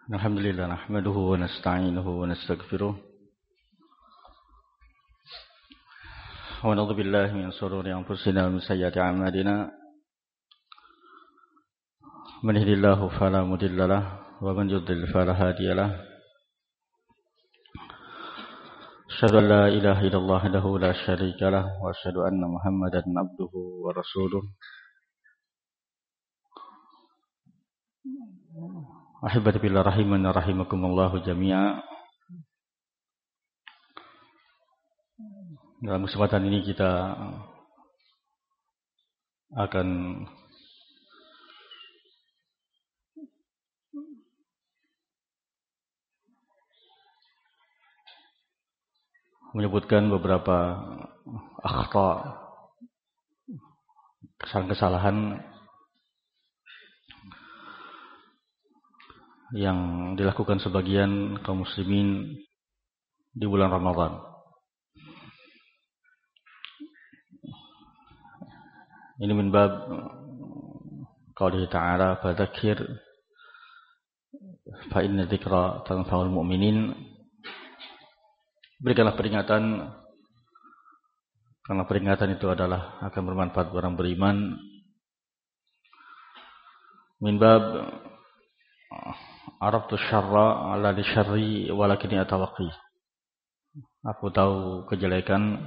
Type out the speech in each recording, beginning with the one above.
Alhamdulillah nahmaduhu wa nasta'inuhu wa nastaghfiruh wa na'udzu billahi min shururi anfusina wa min sayyiati a'malina man yahdihillahu fala mudilla lahu wa man yudlil fala hadiya lahu asyhadu an la ilaha illallah wahdahu la syarika lahu wa asyhadu anna Muhammadan abduhu wa rasuluh ahibati billah rahimana rahimakumullahu jami'a. Dalam kesempatan ini kita akan menyebutkan beberapa akhta, kesalahan-kesalahan yang dilakukan sebagian kaum muslimin di bulan Ramadan. Ini min bab qaulih ta'ala fadzakir fa inna dzikra tanfa'ul mu'minin. Berikanlah peringatan karena peringatan itu adalah akan bermanfaat bagi orang beriman. Min bab arabtu syarra ala li syarri walakin atawaqi. Aku tahu kejelekan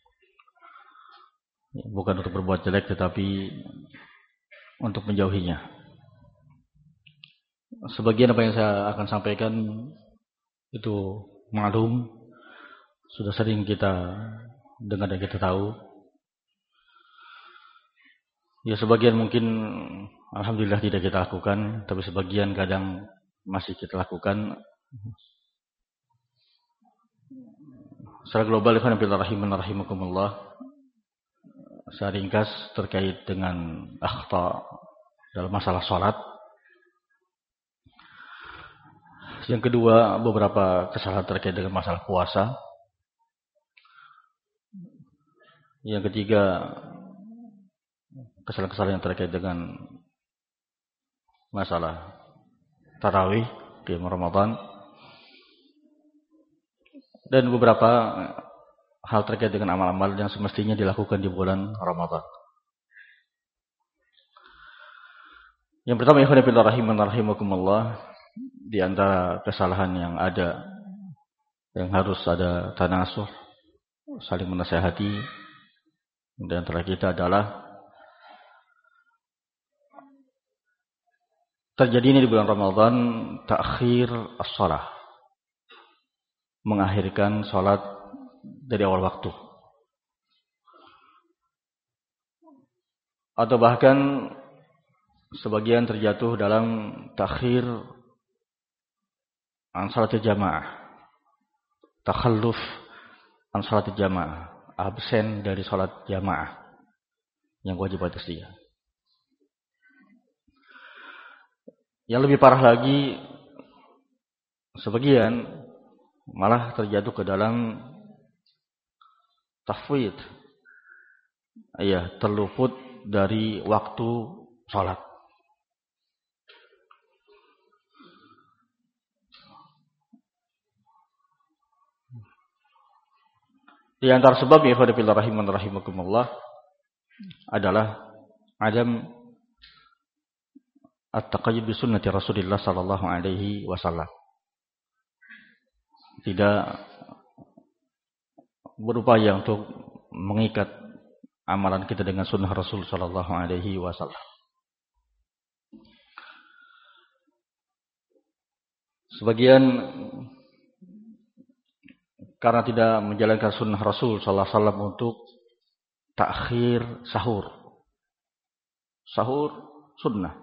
bukan untuk berbuat jelek tetapi untuk menjauhinya. Sebagian apa yang saya akan sampaikan itu maklum, sudah sering kita dengar dan kita tahu. Ya sebagian mungkin alhamdulillah tidak kita lakukan, tapi sebagian kadang masih kita lakukan. Secara global, ikhwan fillah rahimakumullah, saya ringkas terkait dengan akhta dalam masalah salat. Yang kedua, beberapa kesalahan terkait dengan masalah puasa. Yang ketiga, kesalahan-kesalahan yang terkait dengan masalah tarawih di Ramadan, dan beberapa hal terkait dengan amal-amal yang semestinya dilakukan di bulan Ramadan. Yang pertama, ikhwan fillah rahimakumullah, di antara kesalahan yang ada, yang harus ada tanasuh, saling menasihati di antara kita adalah terjadinya di bulan Ramadan ta'khir as-shalah, mengakhirkan salat dari awal waktu, atau bahkan sebagian terjatuh dalam ta'khir an salat jamaah, takhalluf an salat jamaah, absen dari salat jamaah yang wajib atas dia. Yang lebih parah lagi, sebagian malah terjatuh ke dalam tafwid, terluput dari waktu salat. Di antara sebab ya ikhwan fillah rahimakumullah adalah adam at-taqayyud bi sunnati Rasulillah sallallahu alaihi wasallam. Tidak berupaya untuk mengikat amalan kita dengan sunnah Rasul sallallahu alaihi wasallam. Sebagian karena tidak menjalankan sunnah Rasul sallallahu alaihi wasallam untuk ta'khir sahur. Sahur sunnah.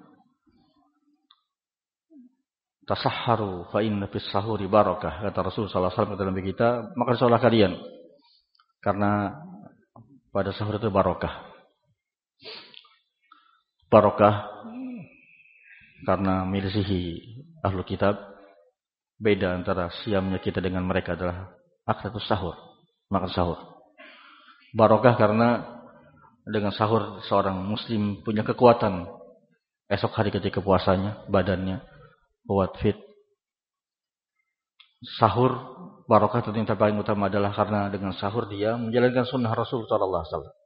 Tasahharu fa inna fis sahuri barakah, kata Rasul sallallahu alaihi wasallam dalam kita, maka salatlah kalian karena pada sahur itu barakah. Barakah karena milisihi ahlu kitab, beda antara siamnya kita dengan mereka adalah aklatus sahur, makan sahur. Barakah karena dengan sahur seorang muslim punya kekuatan esok hari ketika puasanya, badannya kuat, fit, sahur barokah tentu yang terpaling utama adalah karena dengan sahur dia menjalankan sunnah Rasul sallallahu alaihi wasallam.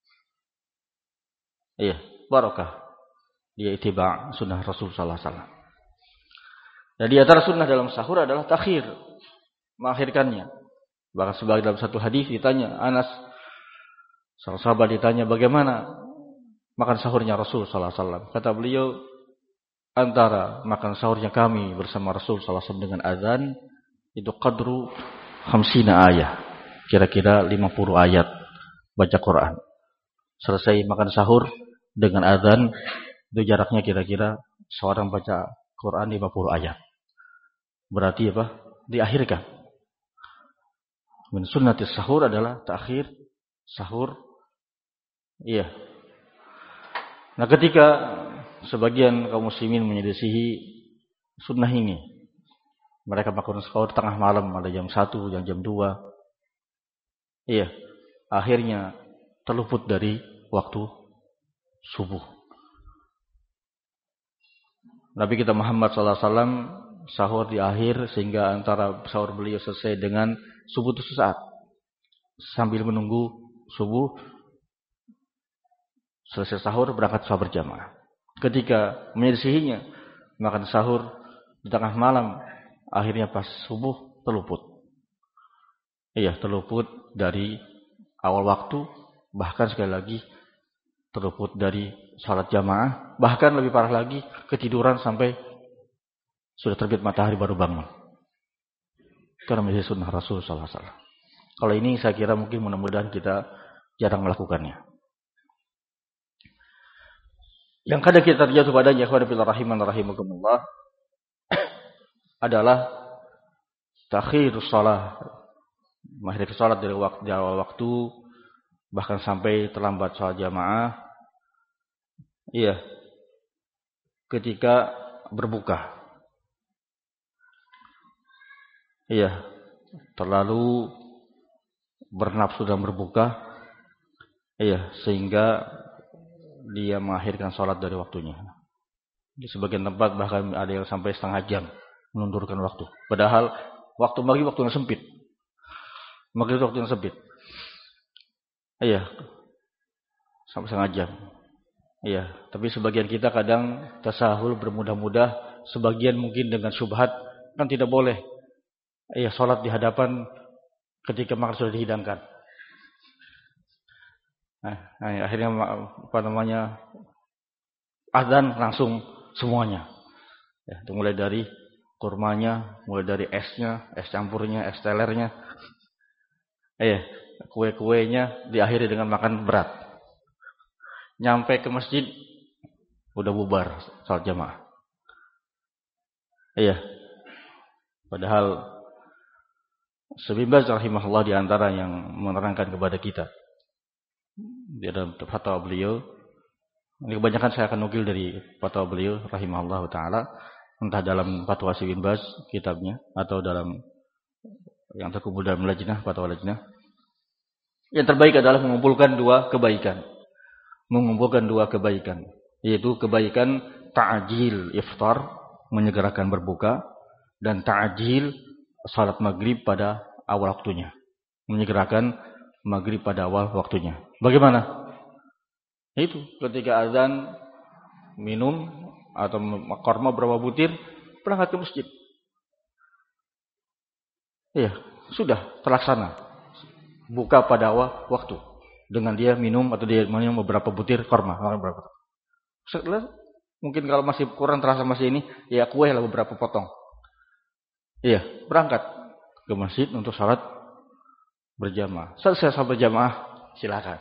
Iya, barokah. Dia ittiba' sunnah Rasul sallallahu alaihi wasallam. Dan di antara sunnah dalam sahur adalah takhir, mengakhirkannya. Bahkan sebagai dalam satu hadis ditanya Anas, seorang sahabat ditanya bagaimana makan sahurnya Rasul sallallahu alaihi wasallam. Kata beliau, antara makan sahurnya kami bersama Rasul sallallahu alaihi wasallam dengan azan itu qadru 50 ayat. Kira-kira 50 ayat baca Quran. Selesai makan sahur dengan azan itu jaraknya kira-kira seorang baca Quran 50 ayat. Berarti apa? Diakhirkan. Min sunnatis sahur adalah takhir sahur. Iya. Nah, ketika sebagian kaum muslimin menyelisihi sunnah ini, mereka melakukan sahur tengah malam, ada jam 1, jam 2. Iya. Akhirnya terluput dari waktu subuh. Nabi kita Muhammad SAW sahur di akhir sehingga antara sahur beliau selesai dengan subuh itu sesaat. Sambil menunggu subuh selesai sahur berangkat sholat berjamaah. Ketika menyelisihinya makan sahur di tengah malam, akhirnya pas subuh terluput. Iya, terluput dari awal waktu, bahkan sekali lagi terluput dari salat jamaah, bahkan lebih parah lagi ketiduran sampai sudah terbit matahari baru bangun. Karena menjadi sunnah Rasul sallallahu alaihi wasallam. Kalau ini saya kira mungkin mudah-mudahan kita jarang melakukannya. Yang kadang kita terjatuh padanya, ikhwan fillah rahiman rahimakumullah, adalah takhirus shalah, mengakhirkan salat dari awal waktu, bahkan sampai terlambat salat jamaah. Iya. Ketika berbuka. Iya. Terlalu bernafsu dalam berbuka. Iya, sehingga dia mengakhirkan salat dari waktunya. Di sebagian tempat bahkan ada yang sampai setengah jam menundurkan waktu. Padahal waktu maghrib waktunya sempit. Maghrib waktunya sempit. Iya. Sampai setengah jam. Iya, tapi sebagian kita kadang tasahul bermudah-mudah, sebagian mungkin dengan syubhat, kan tidak boleh. Iya, salat di hadapan ketika makan sudah dihidangkan. Nah, akhirnya apa namanya? Azan langsung semuanya. Ya, mulai dari kurmanya, mulai dari esnya, es campurnya, es telernya. Iya, kue-kuenya diakhiri dengan makan berat. Nyampe ke masjid udah bubar salat jamaah. Iya. Padahal Ibnu Baz rahimahullah di antara yang menerangkan kepada kita di dalam fatwa beliau, ini kebanyakan saya akan nukil dari fatwa beliau rahimahullah taala, entah dalam fatwa Ibnu Baz kitabnya atau dalam yang terkumpul dalam lajnah, fatwa lajnah. Yang terbaik adalah mengumpulkan dua kebaikan. Yaitu kebaikan ta'jil iftar, menyegerakan berbuka, dan ta'jil salat maghrib pada awal waktunya, menyegerakan maghrib pada awal waktunya. Bagaimana? Itu ketika azan, minum atau korma berapa butir, berangkat ke masjid. Iya, sudah terlaksana. Buka pada awal waktu. Dengan dia minum atau dia minum beberapa butir korma. Setelah, mungkin kalau masih kurang terasa masih ini, ya kue lah beberapa potong. Iya, berangkat ke masjid untuk salat berjamaah. Selesai salat berjamaah, silakan.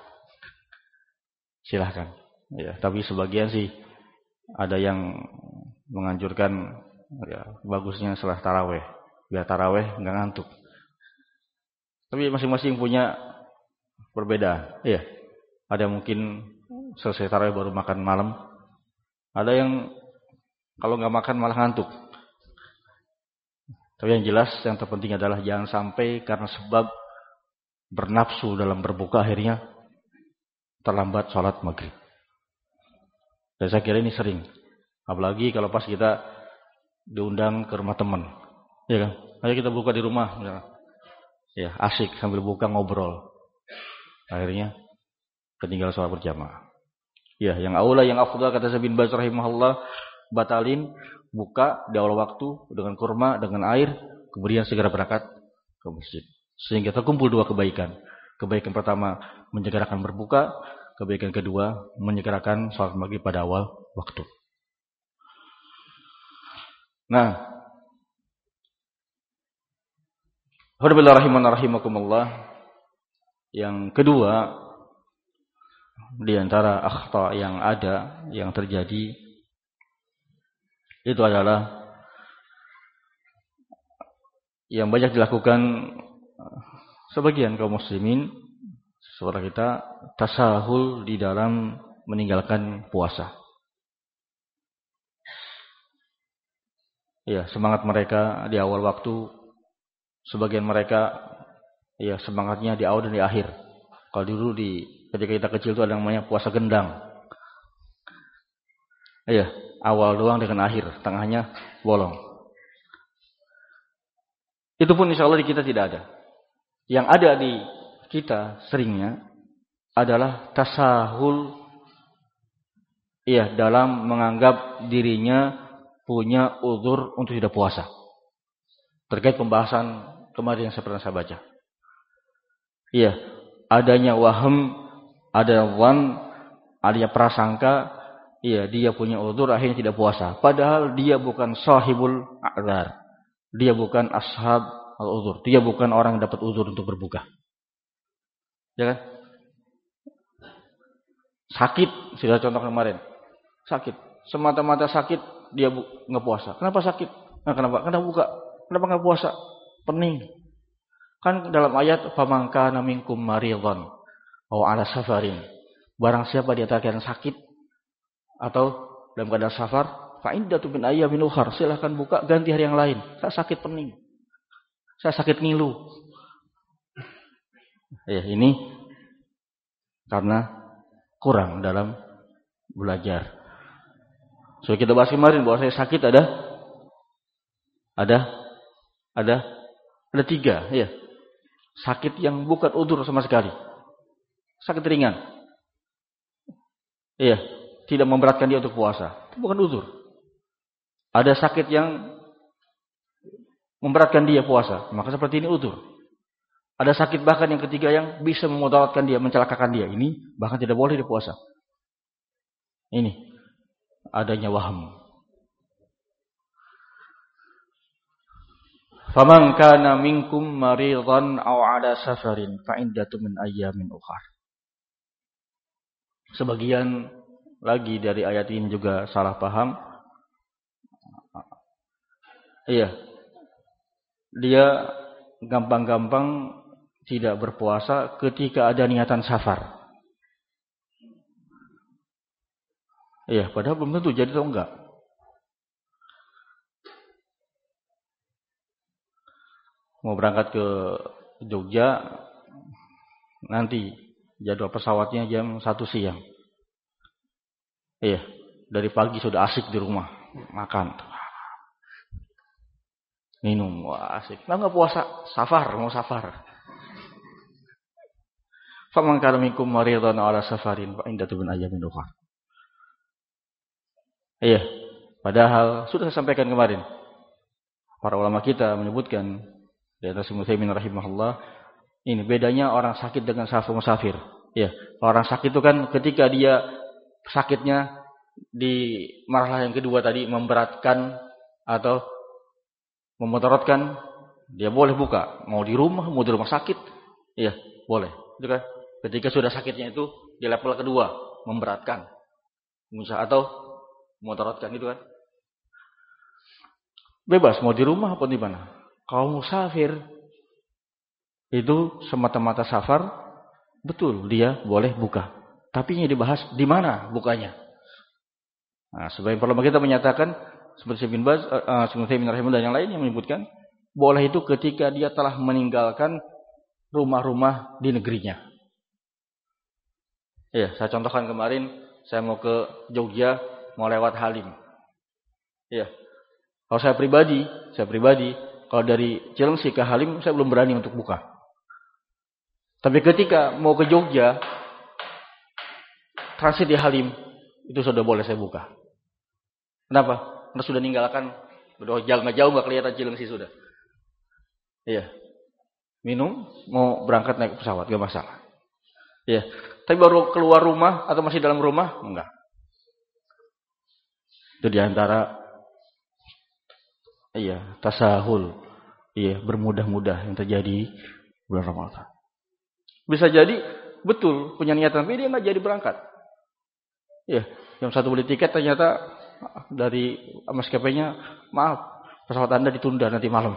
Ya, tapi sebagian sih ada yang menganjurkan ya, bagusnya setelah taraweh, biar taraweh nggak ngantuk. Tapi masing-masing punya perbedaan. Iya. Ada yang mungkin selesai tarawih baru makan malam. Ada yang kalau nggak makan malah ngantuk. Tapi yang jelas yang terpenting adalah jangan sampai karena sebab bernafsu dalam berbuka akhirnya terlambat sholat maghrib. Dan saya kira ini sering. Apalagi kalau pas kita diundang ke rumah teman. Ya kan? Ayo kita buka di rumah. Ya, asik sambil buka ngobrol. Akhirnya ketinggalan sholat berjamaah. Ya, yang aula yang afdal kata Syekh bin Baz rahimahullah, batalin buka di awal waktu dengan kurma, dengan air, kemudian segera berangkat ke masjid. Sehingga terkumpul dua kebaikan. Kebaikan pertama menyegerakan berbuka, kebaikan kedua menyegerakan sholat maghrib pada awal waktu. Nah, Alhamdulillah rahimakumullah. Yang kedua di antara akhta yang ada, yang terjadi itu adalah yang banyak dilakukan sebagian kaum muslimin, saudara kita, tasahul di dalam meninggalkan puasa. Ya, semangat mereka di awal waktu, sebagian mereka ya semangatnya di awal dan di akhir. Kalau dulu ketika kita kecil itu ada yang namanya puasa gendang. Ya, awal doang dengan akhir, tengahnya bolong. Itu pun insya Allah di kita tidak ada. Yang ada di kita seringnya adalah tasahul ya dalam menganggap dirinya punya uzur untuk tidak puasa. Terkait pembahasan kemarin yang saya pernah baca. Iya, adanya waham, ada wan, adanya prasangka, iya dia punya uzur akhirnya tidak puasa. Padahal dia bukan sahibul a'dzar. Dia bukan ashab al-uzur. Dia bukan orang yang dapat uzur untuk berbuka. Ya kan? Sakit, sudah contoh kemarin. Sakit, semata-mata sakit dia nggak puasa. Kenapa sakit? Nah, kenapa buka? Kenapa nggak puasa? Pening. Kan dalam ayat famangka minkum maridhan aw ala safarin. Barang siapa di antara kalian sakit atau dalam keadaan safar, fa iddatu min ayyamin ukhar. Silakan buka ganti hari yang lain. Saya sakit pening. Saya sakit ngilu. Ya, ini karena kurang dalam belajar. So kita bahas kemarin bahwa saya sakit ada 3, ya. Sakit yang bukan udzur sama sekali. Sakit ringan. Iya, tidak memberatkan dia untuk puasa. Itu bukan udzur. Ada sakit yang memberatkan dia puasa, maka seperti ini udzur. Ada sakit bahkan yang ketiga yang bisa memudaratkan dia, mencelakakan dia. Ini bahkan tidak boleh dia puasa. Ini adanya waham. Faman kana minkum maridhan aw ala safarin fa iddatu min ayyamin ukhar. Sebagian lagi dari ayat ini juga salah paham. Iya. Dia gampang-gampang tidak berpuasa ketika ada niatan safar. Iya, padahal belum tentu jadi atau enggak. Mau berangkat ke Jogja, nanti jadwal pesawatnya jam 1 siang. Iya, dari pagi sudah asik di rumah, makan, minum, wah asik. Nggak puasa, mau safar. Faman kana minkum maridhan ala safarin fa iddatu min ayyamin ukhar. Iya, padahal sudah saya sampaikan kemarin. Para ulama kita menyebutkan di atas Mutsaimin rahimahullah, ini bedanya orang sakit dengan musafir. Ya, orang sakit itu kan ketika dia sakitnya di marhalah yang kedua tadi memberatkan atau memudaratkan, dia boleh buka, mau di rumah sakit, ya boleh. Itu kan ketika sudah sakitnya itu di level kedua, memberatkan, atau memudaratkan itu kan. Bebas mau di rumah apa di mana. Kalau musafir itu semata-mata safar, betul dia boleh buka. Tapi ini dibahas di mana bukanya. Nah, sebagian ulama kita menyatakan seperti Syekh bin Baz, Syekh bin Rahimah dan yang lain yang menyebutkan boleh itu ketika dia telah meninggalkan rumah-rumah di negerinya. Ya, saya contohkan kemarin saya mau ke Jogja, mau lewat Halim. Ya. Kalau saya pribadi Kalau dari Cilengsi ke Halim saya belum berani untuk buka. Tapi ketika mau ke Jogja, transit di Halim, itu sudah boleh saya buka. Kenapa? Karena sudah ninggalkan, nggak jauh nggak kelihatan Cilengsi sudah. Iya. Minum, mau berangkat naik pesawat, nggak masalah. Iya. Tapi baru keluar rumah atau masih dalam rumah, enggak. Itu diantara tasahul, bermudah-mudah yang terjadi bulan Ramadan. Bisa jadi betul punya niatan, tapi dia nggak jadi berangkat. Iya, yang satu beli tiket ternyata dari maskapainya, maaf, pesawat Anda ditunda nanti malam.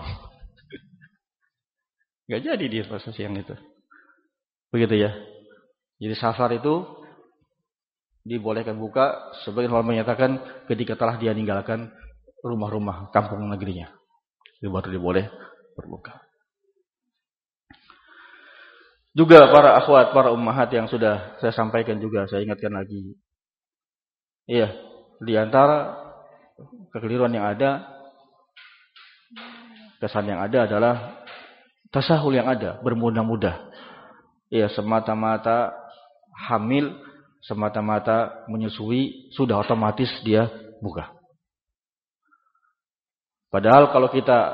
Nggak jadi dia pas siang itu. Begitu ya. Jadi safar itu dibolehkan buka, sebagian ulama menyatakan ketika telah dia meninggalkan rumah-rumah kampung negerinya. Itu baru diboleh berbuka. Juga para akhwat, para ummahat yang sudah saya sampaikan juga, saya ingatkan lagi. Iya, di antara kekeliruan yang ada, kesan yang ada adalah tasahul yang ada, bermudah-mudah. Iya, semata-mata hamil, semata-mata menyusui, sudah otomatis dia buka. Padahal kalau kita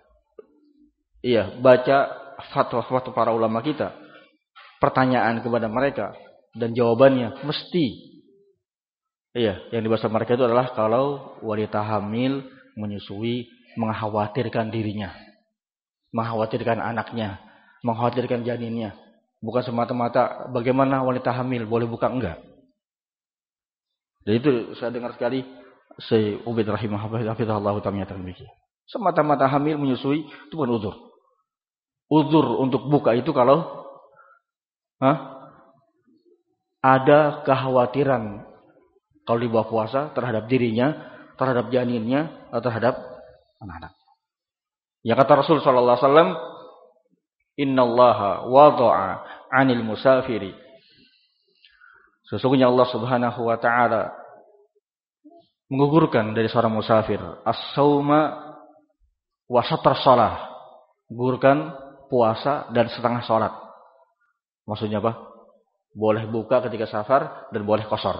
baca fatwa-fatwa para ulama kita, pertanyaan kepada mereka dan jawabannya mesti yang dibahas mereka itu adalah kalau wanita hamil menyusui mengkhawatirkan dirinya, mengkhawatirkan anaknya, mengkhawatirkan janinnya, bukan semata-mata bagaimana wanita hamil boleh buka, enggak. Dan itu saya dengar sekali Syekh Ubaid rahimahullah ta'ala menyatakan demikian. Semata-mata hamil menyusui itu bukan uzur. Uzur untuk buka itu kalau ada kekhawatiran kalau di bawah puasa terhadap dirinya, terhadap janinnya, atau terhadap anak-anak. Ya kata Rasul sallallahu alaihi wasallam, "Innallaha wada'a 'anil musafiri." Sesungguhnya Allah Subhanahu wa taala menggugurkan dari seorang musafir as-sauma wa satr shalah. Gugurkan puasa dan setengah salat. Maksudnya apa? Boleh buka ketika safar dan boleh qashar.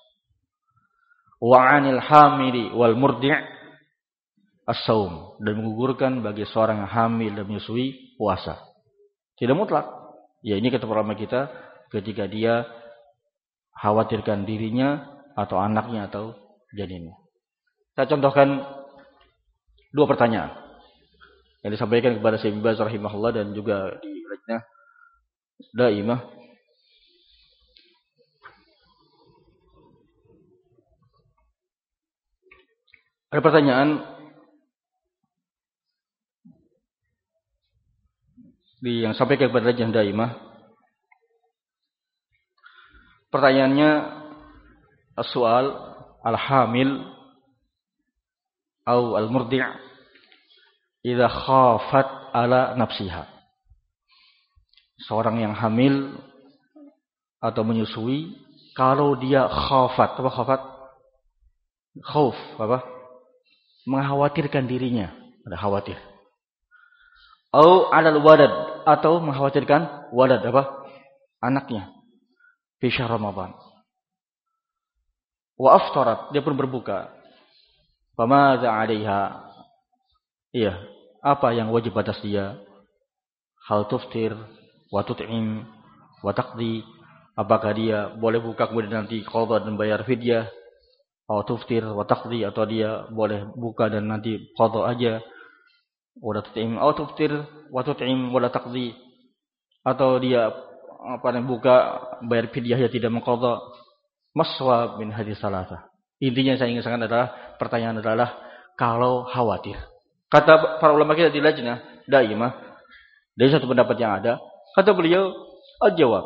Wa 'anil hamili wal murdi' as-saum, dan menggugurkan bagi seorang yang hamil dan menyusui puasa. Tidak mutlak. Ya ini kata ulama kita ketika dia khawatirkan dirinya atau anaknya atau janinnya. Saya contohkan 2 pertanyaan yang disampaikan kepada Syekh Ibn Baz rahimahullah dan juga di Lajnah Daimah. Ada pertanyaan yang sampaikan kepada Lajnah Daimah. Pertanyaannya as-soal al-hamil atau al-murdi' idza khafat ala nafsiha. Seorang yang hamil atau menyusui kalau dia khafat, apa khafat? Khauf, apa? Mengkhawatirkan dirinya, ada khawatir. Au 'alal walad, atau mengkhawatirkan walad, apa? Anaknya. Fi syahr Ramadan. Wa aftarat, dia pun berbuka. Famadza 'alaiha? Iya, apa yang wajib atas dia? Hal tuftir wa tut'im wa taqdi, apakah dia boleh buka kemudian nanti qadha dan bayar fidyah? Atau tuftir wa taqdi, atau dia boleh buka dan nanti qadha aja? Wa tut'im atau tuftir wa tut'im wa taqdi, atau dia buka bayar fidyah ya tidak mengqadha? Maswa min hadis salasa. Intinya saya ingin sampaikan adalah pertanyaan adalah kalau khawatir. Kata para ulama kita di Lajnah Daimah, dari satu pendapat yang ada, kata beliau al-jawab.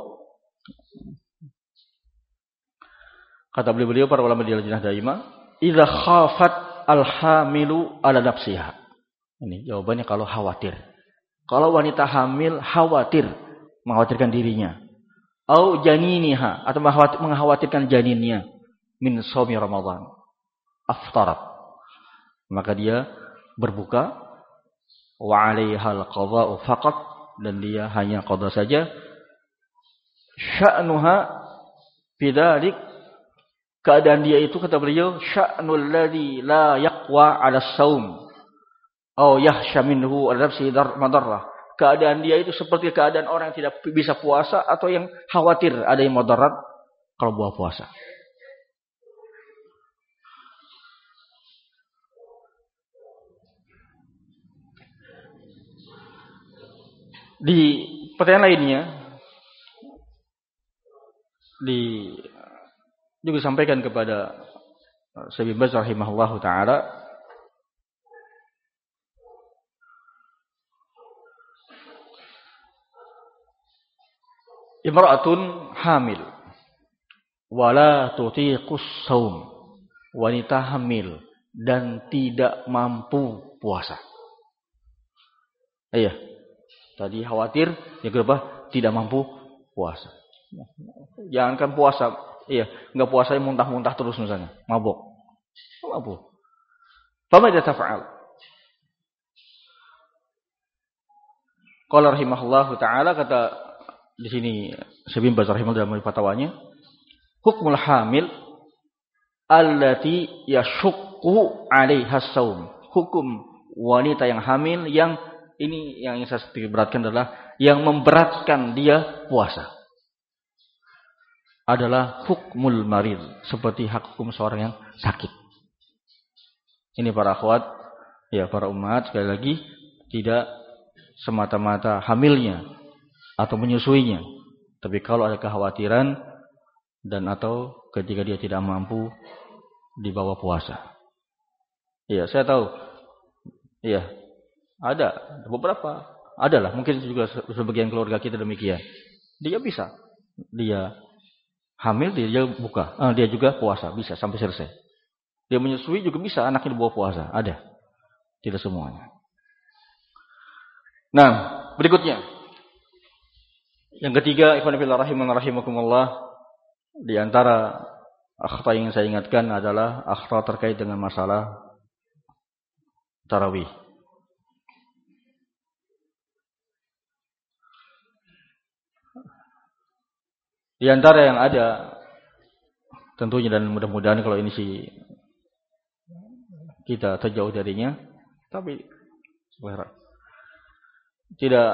Kata beliau para ulama di Lajnah Daimah, idza khafat al-hamilu ala nafsiha. Ini jawabannya kalau khawatir. Kalau wanita hamil khawatir, mengkhawatirkan dirinya. Au janiniha, atau mengkhawatirkan janinnya, min shaumi Ramadan, aftarat, maka dia berbuka wa 'alaihal qadha'u faqat, dan dia hanya qada saja. Sya'nuha bidzalik, keadaan dia itu kata beliau, sya'nul ladzi la yaqwa 'ala as-saum aw yahsha minhu al-nafsi madarrah. Keadaan dia itu seperti keadaan orang yang tidak bisa puasa atau yang khawatir ada yang mudarat kalau buah puasa. Di pertanyaan lainnya juga disampaikan kepada Syekh bin Baz rahimahullahu taala, imra'atun hamil wala tutiqus shaum, wanita hamil dan tidak mampu puasa. Iya. Tadi khawatir, yang kedua tidak mampu puasa. Jangankan puasa, enggak puasa muntah-muntah terus misalnya, mabuk. Mabuk. Famadza taf'al? Qala rahimahullahu taala, kata di sini Syekh bin Baz rahimahullah dalam fatwanya, hukmul hamil allati yashukku 'alaiha shaum. Hukum wanita yang hamil yang ini yang saya sedikit beratkan adalah yang memberatkan dia puasa. Adalah hukmul marid, seperti hak hukum seorang yang sakit. Ini para akhwat, para ummahat, sekali lagi tidak semata-mata hamilnya atau menyusuinya, tapi kalau ada kekhawatiran dan atau ketika dia tidak mampu dibawa puasa. Saya tahu. Ada beberapa, adalah mungkin juga sebagian keluarga kita demikian. Dia bisa, dia hamil, dia buka, dia juga puasa, bisa sampai selesai. Dia menyusui juga bisa, anaknya dibawa puasa, ada. Tidak semuanya. Nah, berikutnya, yang ketiga, ikhwan fillah rahimakumullah, di antara akhta yang saya ingatkan adalah akhta terkait dengan masalah tarawih. Di antara yang ada tentunya, dan mudah-mudahan kalau ini sih kita terjauh darinya, tapi tidak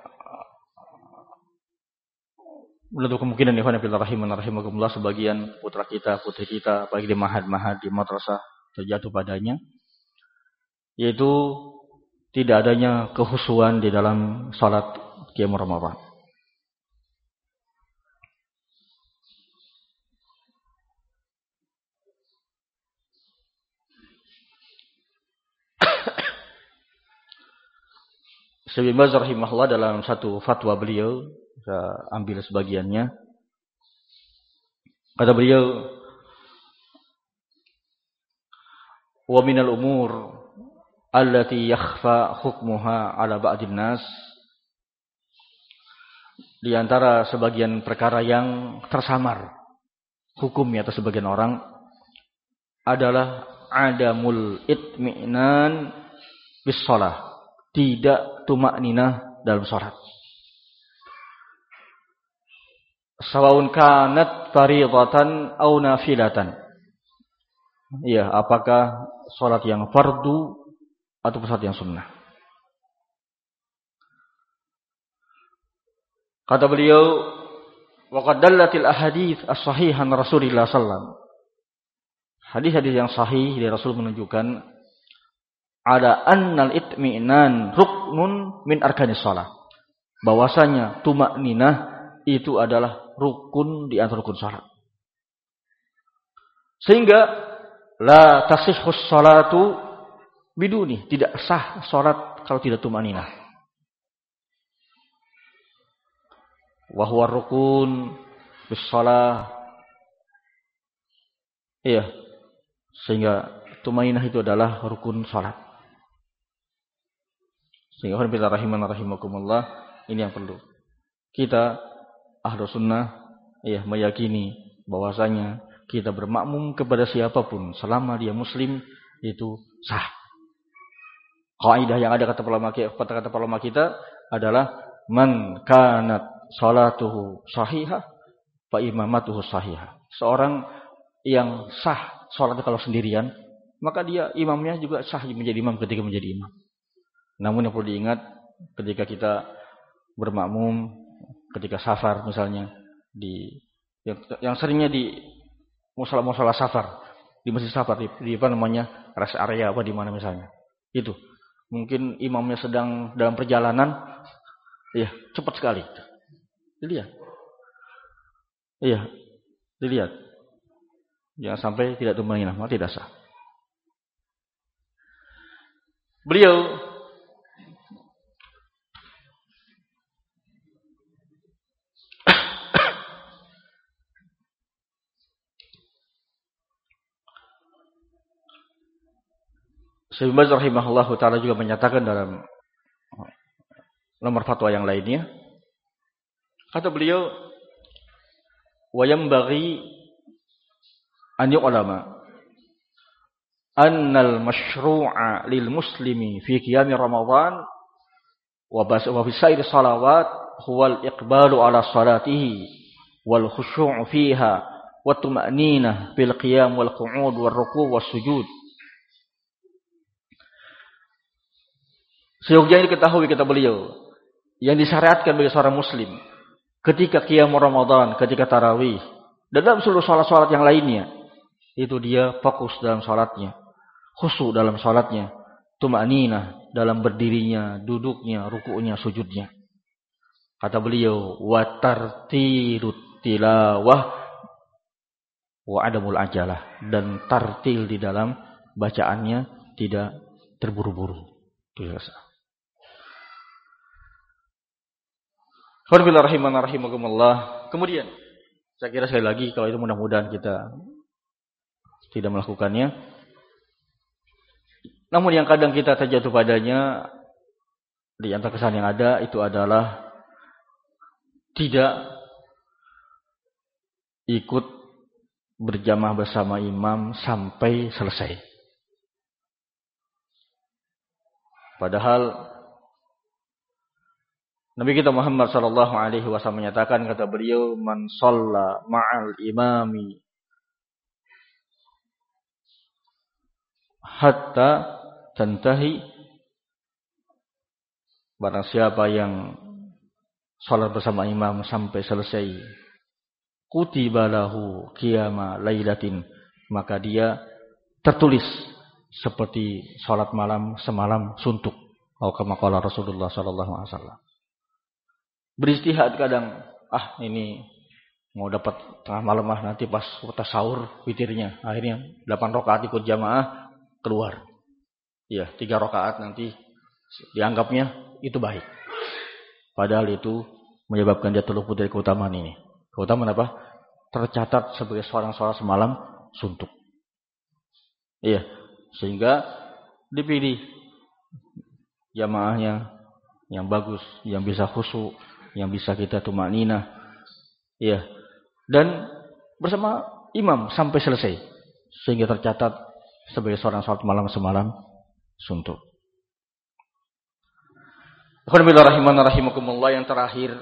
menutup kemungkinan ikhwan fillah rahimakumullah sebagian putra kita, putri kita, bagi di mahad-mahad, di madrasah terjatuh padanya, yaitu tidak adanya kekhusyuan di dalam salat qiyam Ramadan. Syekh bin Baz rahimahullah dalam satu fatwa beliau, saya ambil sebagiannya. Kata beliau, wa minal umur allati yakhfa hukmuha ala ba'din nas, di antara sebagian perkara yang tersamar hukumnya atas sebagian orang adalah adamul itmi'nan bis shalah, tidak tumakninah dalam salat. Sawaun kanat fardhatan aw nafilatan. Apakah salat yang fardu atau salat yang sunnah. Kata beliau, wa qad dallatil ahadits as-sahihah an Rasulillah sallallahu alaihi wasallam. Hadis-hadis yang sahih dari Rasul menunjukkan ada annal itmi'nan ruknun min arkanis shalah. Bahwasanya tumakninah itu adalah rukun di antara rukun salat. Sehingga la tasihhus salatu biduni, tidak sah salat kalau tidak tumakninah. Wa huwa rukun bis shalah. Sehingga tumakninah itu adalah rukun salat. Sehingga bila rahimakumullah, ini yang perlu kita ahlu sunnah meyakini bahwasanya kita bermakmum kepada siapapun selama dia muslim itu sah. Kaidah yang ada kata para ulama kita adalah man kanat salatuhu sahihah fa imamatuhu sahihah. Seorang yang sah salatnya kalau sendirian, maka dia imamnya juga sah menjadi imam ketika menjadi imam. Namun yang perlu diingat ketika kita bermakmum, ketika safar misalnya yang seringnya di musola safar, di masjid safar di apa namanya? Rest area apa di mana misalnya. Itu. Mungkin imamnya sedang dalam perjalanan, ya, cepat sekali. Dilihat. Iya, dilihat. Jangan sampai tidak tumainah, maka tidak sah. Beliau Syekh Baz rahimahullahu taala juga menyatakan dalam nomor fatwa yang lainnya, kata beliau, wa yanbaghi an yu'lama annal masyru'a lil muslimi fi qiyam Ramadan wa fi sairi salawat huwa al-iqbalu ala salatihi wal khusyu' fiha wa tuma'ninah fil qiyam wal qu'ud wal ruku' was sujud. Seyogyanya diketahui, kata beliau, yang disyariatkan bagi seorang muslim ketika qiyam Ramadan, ketika tarawih, dan dalam seluruh salat-salat yang lainnya, itu dia fokus dalam salatnya, khusyuk dalam salatnya, tuma'ninah dalam berdirinya, duduknya, rukuknya, sujudnya. Kata beliau, wa tartilut tilawah wa adamul ajalah, dan tartil di dalam bacaannya tidak terburu-buru. Itu biasa. Kemudian, saya kira sekali lagi, kalau itu mudah-mudahan kita tidak melakukannya. Namun yang kadang kita terjatuh padanya, di antara kesan yang ada, itu adalah tidak ikut berjamaah bersama imam sampai selesai. Padahal Nabi kita Muhammad sallallahu alaihi wasallam menyatakan, kata beliau, man shalla ma'al imami hatta tantahi, barang siapa yang salat bersama imam sampai selesai, kutiba lahu qiyama lailatin, maka dia tertulis seperti salat malam semalam suntuk. Atau kama qala Rasulullah sallallahu alaihi wasallam. Beristihad kadang, ini mau dapat tengah malam nanti pas kita sahur witirnya. Akhirnya 8 rakaat ikut jamaah, keluar. Ya, 3 rakaat nanti dianggapnya itu baik. Padahal itu menyebabkan dia terluput dari keutamaan ini. Keutamaan apa? Tercatat sebagai seorang salat semalam suntuk. Iya, sehingga dipilih jamaahnya yang bagus, yang bisa khusyuk, yang bisa kita tumakninah, ya, dan bersama imam sampai selesai, sehingga tercatat sebagai seorang salat malam semalam suntuk. Alhamdulillah rahimakumullah, yang terakhir,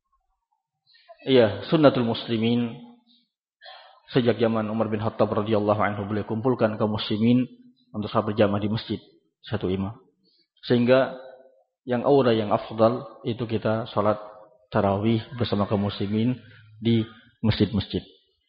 ya, sunnatul muslimin. Sejak zaman Umar bin Khattab radhiyallahu anhu, beliau kumpulkan kaum muslimin untuk salat berjamaah di masjid satu imam, sehingga yang aula, yang afdal itu kita salat tarawih bersama kaum muslimin di masjid-masjid.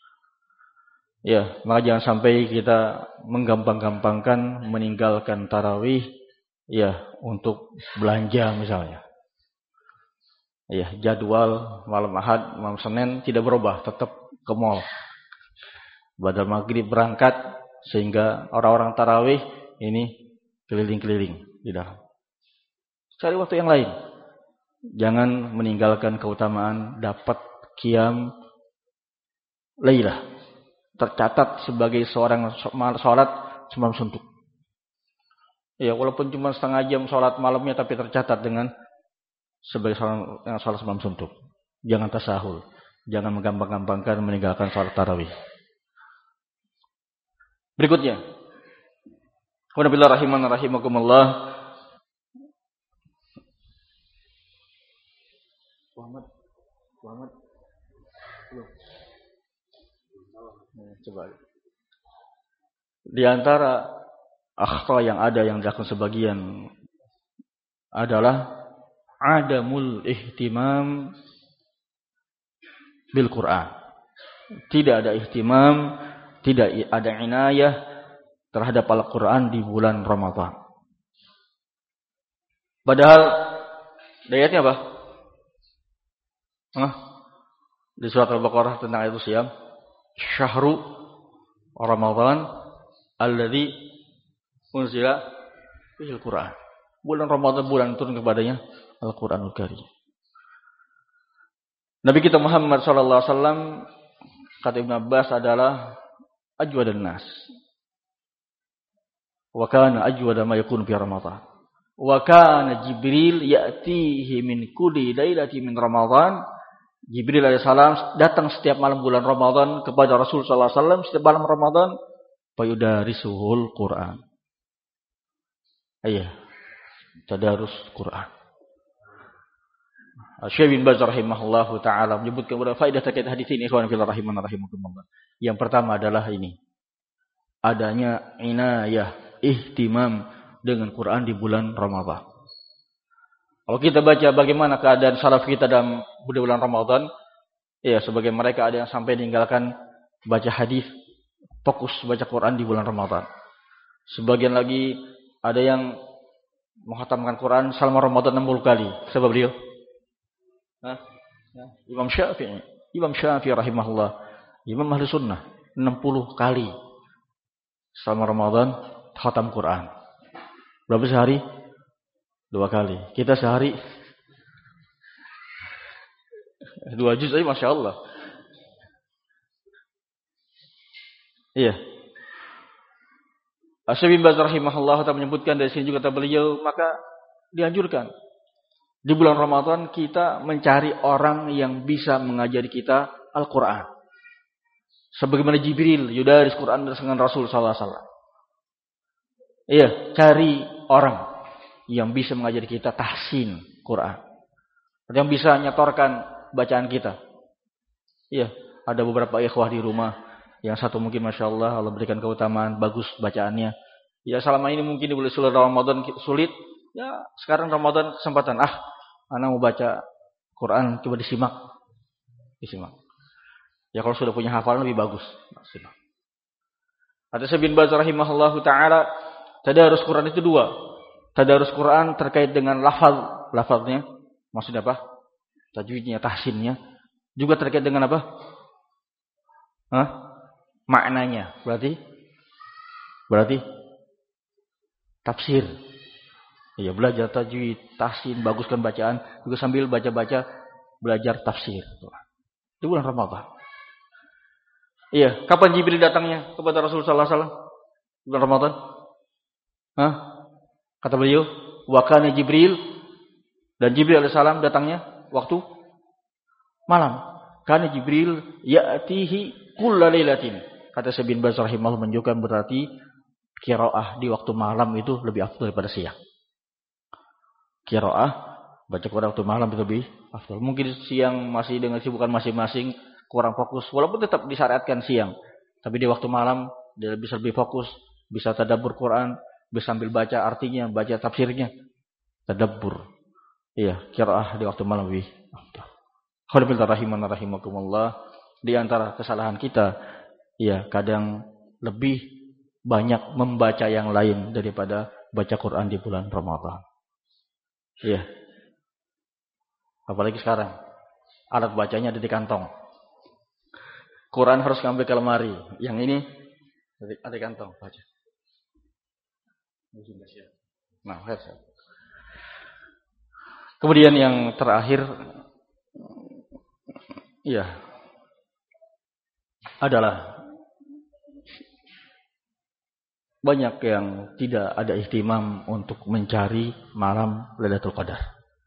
Ya, maka jangan sampai kita menggampang-gampangkan meninggalkan tarawih, ya, untuk belanja misalnya. Ya, jadwal malam Ahad, malam Senin tidak berubah, tetap ke mall. Badal maghrib berangkat, sehingga orang-orang tarawih ini keliling-keliling di dalam. Cari waktu yang lain. Jangan meninggalkan keutamaan dapat qiyam lailah, tercatat sebagai seorang salat semalam suntuk. Ya, walaupun cuma setengah jam salat malamnya, tapi tercatat dengan sebagai seorang yang salat semalam suntuk. Jangan tasahul, jangan menggampang-gampangkan meninggalkan salat tarawih. Berikutnya, rahimakumullah, Muhammad. Coba. Di antara akhta yang ada yang dilakukan sebagian adalah adamul ihtimam bil Quran. Tidak ada ihtimam, tidak ada inayah terhadap Al-Quran di bulan Ramadan. Padahal ayatnya apa? Di surat Al-Baqarah tentang itu siam. Syahru Ramadan alladzi unzila fihil Quran. Bulan Ramadan bulan turun kepadanya Al-Quranul Karim. Nabi kita Muhammad sallallahu alaihi wasallam kata Ibnu Abbas adalah ajwadan nas. Wa kana ajwada ma yakunu fi Ramadan. Wa kana Jibril ya'tihi min kulli lailatin min Ramadan. Jibril alaihissalam datang setiap malam bulan Ramadan kepada Rasul sallallahu alaihi wasallam setiap malam Ramadan fayudarisuhul Quran. Tadarus Quran. Syekh bin Baz rahimahullahu taala menyebutkan beberapa faedah terkait hadis ini ikhwan fillah rahimakumullah. Yang pertama adalah ini. Adanya inayah, ihtimam dengan Quran di bulan Ramadan. Kalau kita baca bagaimana keadaan salaf kita dalam bulan Ramadan, sebagian mereka ada yang sampai meninggalkan baca hadis, fokus baca Quran di bulan Ramadan. Sebagian lagi ada yang menghatamkan Quran selama Ramadan 60 kali. Sebab beliau Imam Syafi'i rahimahullah, Imam Ahli Sunnah 60 kali selama Ramadan khatam Quran. Berapa sehari? 2 kali. Kita sehari 2 juz aja Masya Allah. Syekh bin Baz rahimahullah ta'ala menyebutkan dari sini juga kata beliau, maka dianjurkan di bulan Ramadan kita mencari orang yang bisa mengajari kita Al-Quran. Sebagaimana Jibril yudaris Quran dengan Rasul sallallahu alaihi wasallam. Cari orang yang bisa mengajari kita tahsin Quran. Yang bisa nyetorkan bacaan kita. Ada beberapa ikhwah di rumah. Yang satu mungkin Masya Allah, Allah berikan keutamaan, bagus bacaannya. Selama ini mungkin di bulan Ramadan sulit. Sekarang Ramadan kesempatan. Anak mau baca Quran, coba disimak. Kalau sudah punya hafalan lebih bagus. Simak. Ada Syekh bin Baz rahimahullahu ta'ala, tadarus Quran itu 2. Tadarus Quran terkait dengan lafaznya, maksudnya apa? Tajwidnya, tahsinnya. Juga terkait dengan apa? Maknanya. Berarti tafsir. Belajar tajwid, tahsin, baguskan bacaan, juga sambil baca-baca belajar tafsir. Di bulan Ramadan. Kapan Jibril datangnya kepada Rasulullah sallallahu alaihi wasallam? Bulan Ramadan? Kata beliau, wa kana Jibril, dan Jibril alaihissalam datangnya waktu malam. Kana Jibril ya'tihi kulla lailatin. Kata Syekh bin Baz rahimahullah menunjukkan berarti qiraah di waktu malam itu lebih afdal daripada siang. Qiraah baca Quran waktu malam itu lebih afdal. Mungkin siang masih dengan sibukan masing-masing kurang fokus, walaupun tetap disyariatkan siang. Tapi di waktu malam dia bisa lebih fokus, bisa tadabbur Quran, bisa sambil baca artinya, baca tafsirnya. Tadabbur. Qiraah di waktu malam lebih afdal. Alhamdulillah rahimakumullah. Di antara kesalahan kita, kadang lebih banyak membaca yang lain daripada baca Quran di bulan Ramadan. Apalagi sekarang alat bacanya ada di kantong. Quran harus ngambil ke lemari. Yang ini ada di kantong baca. Kemudian yang terakhir adalah banyak yang tidak ada ihtimam untuk mencari malam Lailatul Qadar.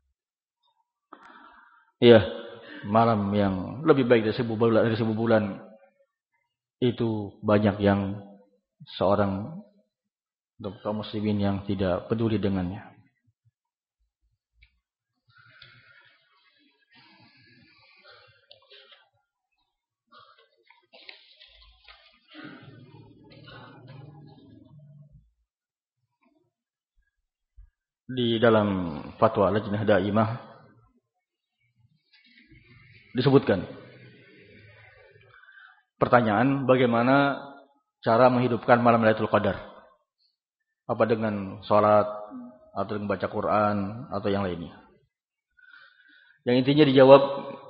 Malam yang lebih baik dari 1000 bulan itu banyak yang seorang kaum muslimin yang tidak peduli dengannya. di dalam fatwa Lajnah Daimah disebutkan pertanyaan bagaimana cara menghidupkan malam Lailatul Qadar. Apa dengan sholat atau dengan baca Quran atau yang lainnya. Yang intinya dijawab,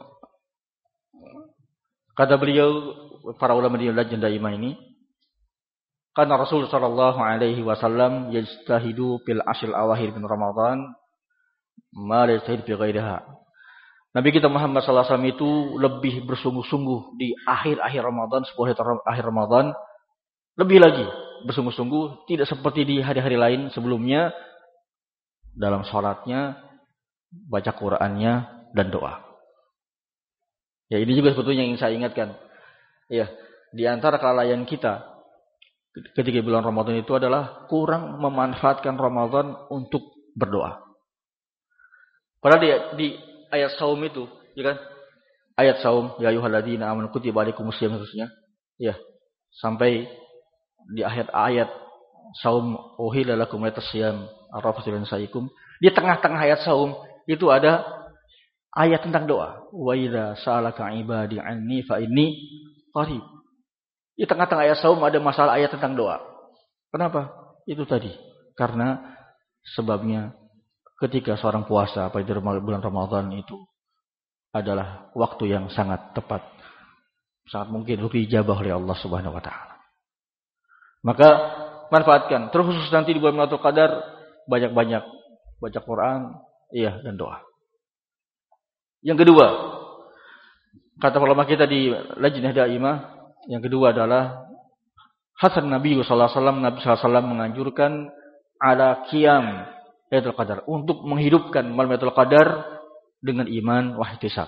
kata beliau, para ulama di Lajnah Daimah ini, karena Rasul sallallahu alaihi wasallam yajtahidu fil ashril awakhir min Ramadan ma la yajtahid fi ghairiha. Nabi kita Muhammad sallallahu alaihi wasallam itu lebih bersungguh-sungguh di akhir-akhir Ramadan, 10 hari akhir Ramadan, lebih lagi bersungguh-sungguh, tidak seperti di hari-hari lain sebelumnya dalam sholatnya, baca Qur'annya, dan doa. Ya, ini juga sebetulnya yang saya ingatkan. Ya, di antara kelalaian kita ketika bulan Ramadan itu adalah kurang memanfaatkan Ramadan untuk berdoa. Padahal di ayat saum itu, ya kan? Ayat saum, ya ayyuhalladzina amanu kutiba alaikumus syiyam terusnya. Ya, sampai di akhir ayat saum uhilla lakum ayatasyam arrafatul saikum. Di tengah-tengah ayat saum itu ada ayat tentang doa. Wa idza sa'alaka ibadi anni fa inni qarib. Di tengah-tengah ayat saum ada masalah ayat tentang doa. Kenapa? Itu tadi. Karena sebabnya ketika seorang puasa pada bulan Ramadan itu adalah waktu yang sangat tepat. Sangat mungkin dijabah oleh Allah Subhanahu wa taala. Maka manfaatkan. Terkhusus nanti di bulan Lailatul Qadar banyak-banyak baca Quran, iya, dan doa. Yang kedua, kata ulama kita di Lajnah Daimah, yang kedua adalah hasan Nabi sallallahu alaihi wasallam, Nabi sallallahu alaihi wasallam menganjurkan ala qiyam Lailatul Qadar, untuk menghidupkan malam Lailatul Qadar dengan iman wa ihtisab.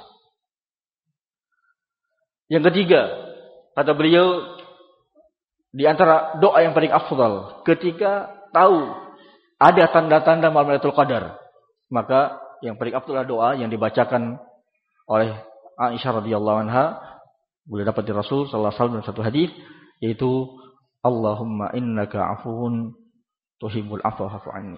Yang ketiga, kata beliau, di antara doa yang paling afdal ketika tahu ada tanda-tanda malam Lailatul Qadar, maka yang paling afdal adalah doa yang dibacakan oleh Aisyah radhiyallahu anha, boleh dapat di Rasul sallallahu alaihi wasallam dalam satu hadis, yaitu Allahumma innaka afuwun tuhibbul afwa fa'fu anni.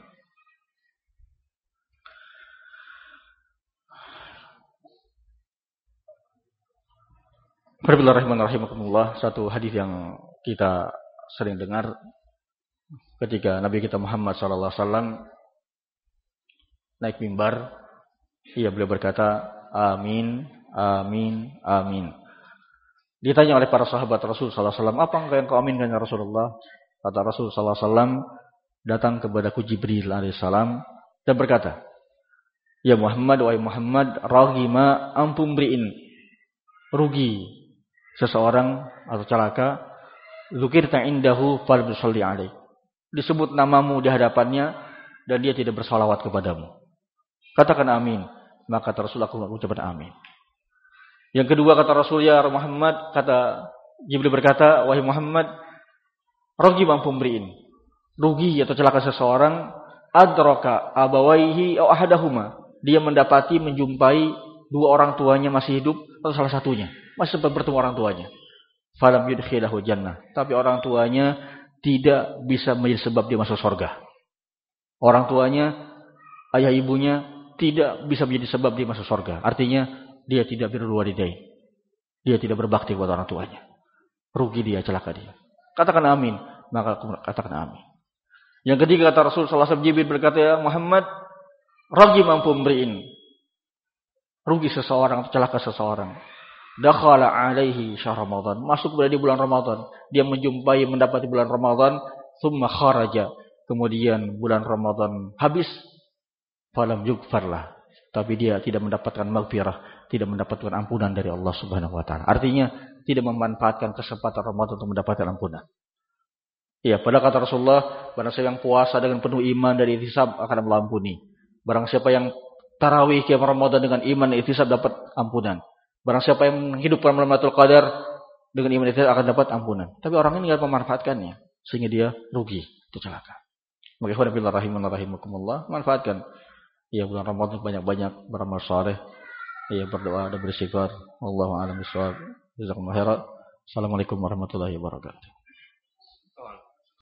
Bismillahirrahmanirrahim. Satu hadis yang kita sering dengar ketika Nabi kita Muhammad sallallahu alaihi wasallam naik mimbar, beliau berkata, amin, amin, amin. Ditanya oleh para sahabat Rasul sallallahu alaihi wasallam, apa yang kau aminkan ya Rasulullah? Kata Rasul sallallahu alaihi wasallam, datang kepadaku Jibril alaihissalam dan berkata, ya Muhammad, wahai Muhammad, raghima ampun mri'in, rugi seseorang atau celaka, dzukirta indahu fal yusalli alaik, disebut namamu di hadapannya dan dia tidak bersalawat kepadamu. Katakan amin. Maka kata Rasul, aku ucapkan amin. Yang kedua kata Rasul, ya Muhammad, kata Jibril berkata, wahai Muhammad, raghima ampun mri'in, rugi atau celaka seseorang, adraka abawaihi aw ahadahuma, dia mendapati menjumpai dua orang tuanya masih hidup atau salah satunya masih sempat bertemu orang tuanya, falam yudkhilahu jannah, tapi orang tuanya tidak bisa menjadi sebab dia masuk surga. Orang tuanya, ayah ibunya tidak bisa menjadi sebab dia masuk surga. Artinya dia tidak birrul walidain, dia tidak berbakti kepada orang tuanya. Rugi dia, celaka dia. Katakan amin. Maka aku katakan amin. Yang ketiga kata Rasul sallallahu alaihi wasallam, Jibril berkata, ya Muhammad, raghim ampun mri'in, rugi seseorang, celaka seseorang, dakhala alaihi syahr Ramadan, masuk berada di bulan Ramadan, dia menjumpai, mendapati bulan Ramadan, tsumma kharaja, kemudian bulan Ramadan habis, falam yughfarlah, tapi dia tidak mendapatkan maghfirah, tidak mendapatkan ampunan dari Allah Subhanahu wa taala. Artinya tidak memanfaatkan kesempatan Ramadan untuk mendapatkan ampunan. Ya, pada kata Rasulullah, barang siapa yang puasa dengan penuh iman dari ihtisab akan Allah ampuni. Barang siapa yang tarawih qiyam Ramadan dengan iman dan ihtisab dapat ampunan. Barang siapa yang menghidupkan malam Lailatul Qadar dengan iman dan ihtisab akan dapat ampunan. Tapi orang ini enggak memanfaatkannya, sehingga dia rugi, itu celaka. Maka ikhwan fillah rahimakumullah, manfaatkan bulan Ramadan banyak-banyak beramal saleh, berdoa dan beristighfar. Wallahu a'lam bishawab. Jazakumullahu khairan. Assalamualaikum warahmatullahi wabarakatuh.